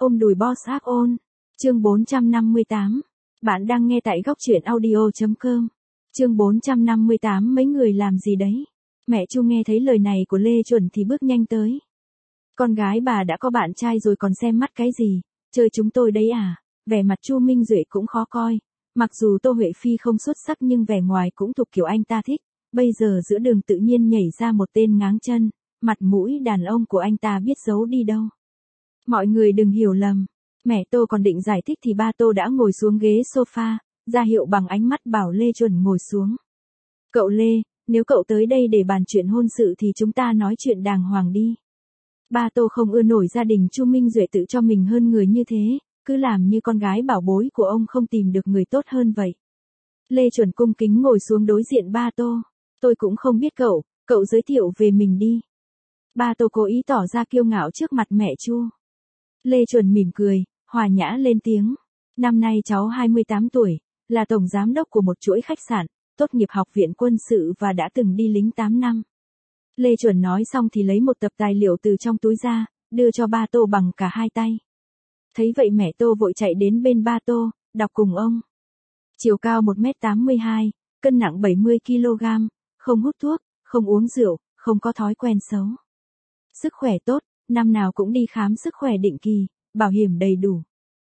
Ôm đùi boss áp ôn. Chương 458. Bạn đang nghe tại góc truyện audio.com. Chương 458 mấy người làm gì đấy? Mẹ Chu nghe thấy lời này của Lê Chuẩn thì bước nhanh tới. Con gái bà đã có bạn trai rồi còn xem mắt cái gì? Chơi chúng tôi đấy à? Vẻ mặt Chu Minh Duệ cũng khó coi. Mặc dù Tô Huệ Phi không xuất sắc nhưng vẻ ngoài cũng thuộc kiểu anh ta thích. Bây giờ giữa đường tự nhiên nhảy ra một tên ngáng chân. Mặt mũi đàn ông của anh ta biết giấu đi đâu. Mọi người đừng hiểu lầm. Mẹ Tô còn định giải thích thì ba Tô đã ngồi xuống ghế sofa, ra hiệu bằng ánh mắt bảo Lê Chuẩn ngồi xuống. Cậu Lê, nếu cậu tới đây để bàn chuyện hôn sự thì chúng ta nói chuyện đàng hoàng đi. Ba Tô không ưa nổi gia đình Chu Minh Duệ tự cho mình hơn người như thế, cứ làm như con gái bảo bối của ông không tìm được người tốt hơn vậy. Lê Chuẩn cung kính ngồi xuống đối diện ba Tô. Tôi cũng không biết cậu giới thiệu về mình đi. Ba Tô cố ý tỏ ra kiêu ngạo trước mặt mẹ Chu. Lê Chuẩn mỉm cười, hòa nhã lên tiếng. Năm nay cháu 28 tuổi, là tổng giám đốc của một chuỗi khách sạn, tốt nghiệp học viện quân sự và đã từng đi lính 8 năm. Lê Chuẩn nói xong thì lấy một tập tài liệu từ trong túi ra, đưa cho ba Tô bằng cả hai tay. Thấy vậy mẹ Tô vội chạy đến bên ba Tô, đọc cùng ông. Chiều cao 1m82, cân nặng 70kg, không hút thuốc, không uống rượu, không có thói quen xấu. Sức khỏe tốt, năm nào cũng đi khám sức khỏe định kỳ, bảo hiểm đầy đủ.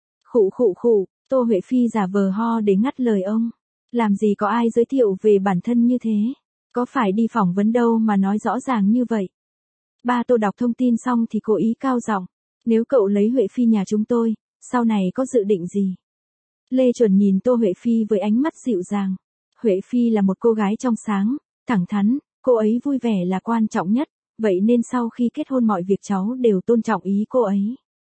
Khụ, Tô Huệ Phi giả vờ ho để ngắt lời ông. Làm gì có ai giới thiệu về bản thân như thế? Có phải đi phỏng vấn đâu mà nói rõ ràng như vậy? Ba Tô đọc thông tin xong thì cố ý cao giọng. Nếu cậu lấy Huệ Phi nhà chúng tôi, sau này có dự định gì? Lê Chuẩn nhìn Tô Huệ Phi với ánh mắt dịu dàng. Huệ Phi là một cô gái trong sáng, thẳng thắn, cô ấy vui vẻ là quan trọng nhất, vậy nên sau khi kết hôn mọi việc cháu đều tôn trọng ý cô ấy.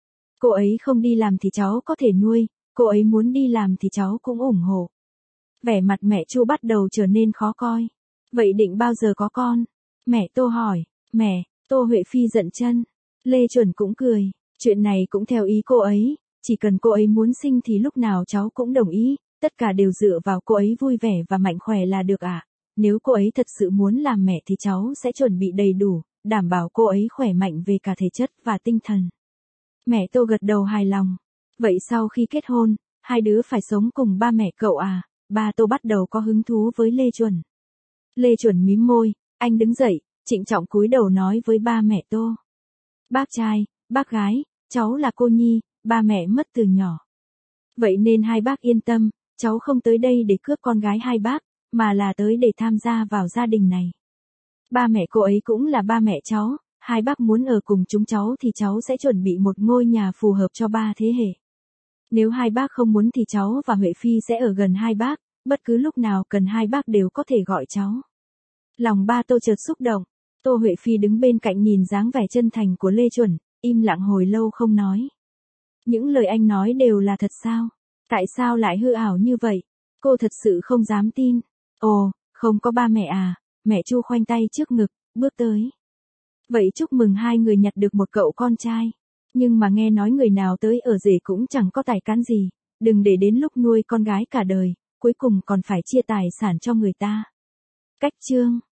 Cô ấy không đi làm thì cháu có thể nuôi, cô ấy muốn đi làm thì cháu cũng ủng hộ. Vẻ mặt mẹ Chu bắt đầu trở nên khó coi. Vậy định bao giờ có con? Mẹ Tô hỏi. Mẹ, Tô Huệ Phi giận chân. Lê Chuẩn cũng cười. Chuyện này cũng theo ý cô ấy, chỉ cần cô ấy muốn sinh thì lúc nào cháu cũng đồng ý, tất cả đều dựa vào cô ấy vui vẻ và mạnh khỏe là được ạ. Nếu cô ấy thật sự muốn làm mẹ thì cháu sẽ chuẩn bị đầy đủ, đảm bảo cô ấy khỏe mạnh về cả thể chất và tinh thần. Mẹ Tô gật đầu hài lòng. Vậy sau khi kết hôn, hai đứa phải sống cùng ba mẹ cậu à? Ba Tô bắt đầu có hứng thú với Lê Chuẩn. Lê Chuẩn mím môi, anh đứng dậy, trịnh trọng cúi đầu nói với ba mẹ Tô. Bác trai, bác gái, cháu là cô nhi, ba mẹ mất từ nhỏ. Vậy nên hai bác yên tâm, cháu không tới đây để cướp con gái hai bác, mà là tới để tham gia vào gia đình này. Ba mẹ cô ấy cũng là ba mẹ cháu, hai bác muốn ở cùng chúng cháu thì cháu sẽ chuẩn bị một ngôi nhà phù hợp cho ba thế hệ. Nếu hai bác không muốn thì cháu và Huệ Phi sẽ ở gần hai bác, bất cứ lúc nào cần hai bác đều có thể gọi cháu. Lòng ba Tô chợt xúc động. Tô Huệ Phi đứng bên cạnh nhìn dáng vẻ chân thành của Lê Chuẩn, im lặng hồi lâu không nói. Những lời anh nói đều là thật sao? Tại sao lại hư ảo như vậy? Cô thật sự không dám tin. Ồ, không có ba mẹ à? Mẹ Chu khoanh tay trước ngực, bước tới. Vậy chúc mừng hai người nhặt được một cậu con trai. Nhưng mà nghe nói người nào tới ở rể cũng chẳng có tài cán gì, đừng để đến lúc nuôi con gái cả đời, cuối cùng còn phải chia tài sản cho người ta. Cách chương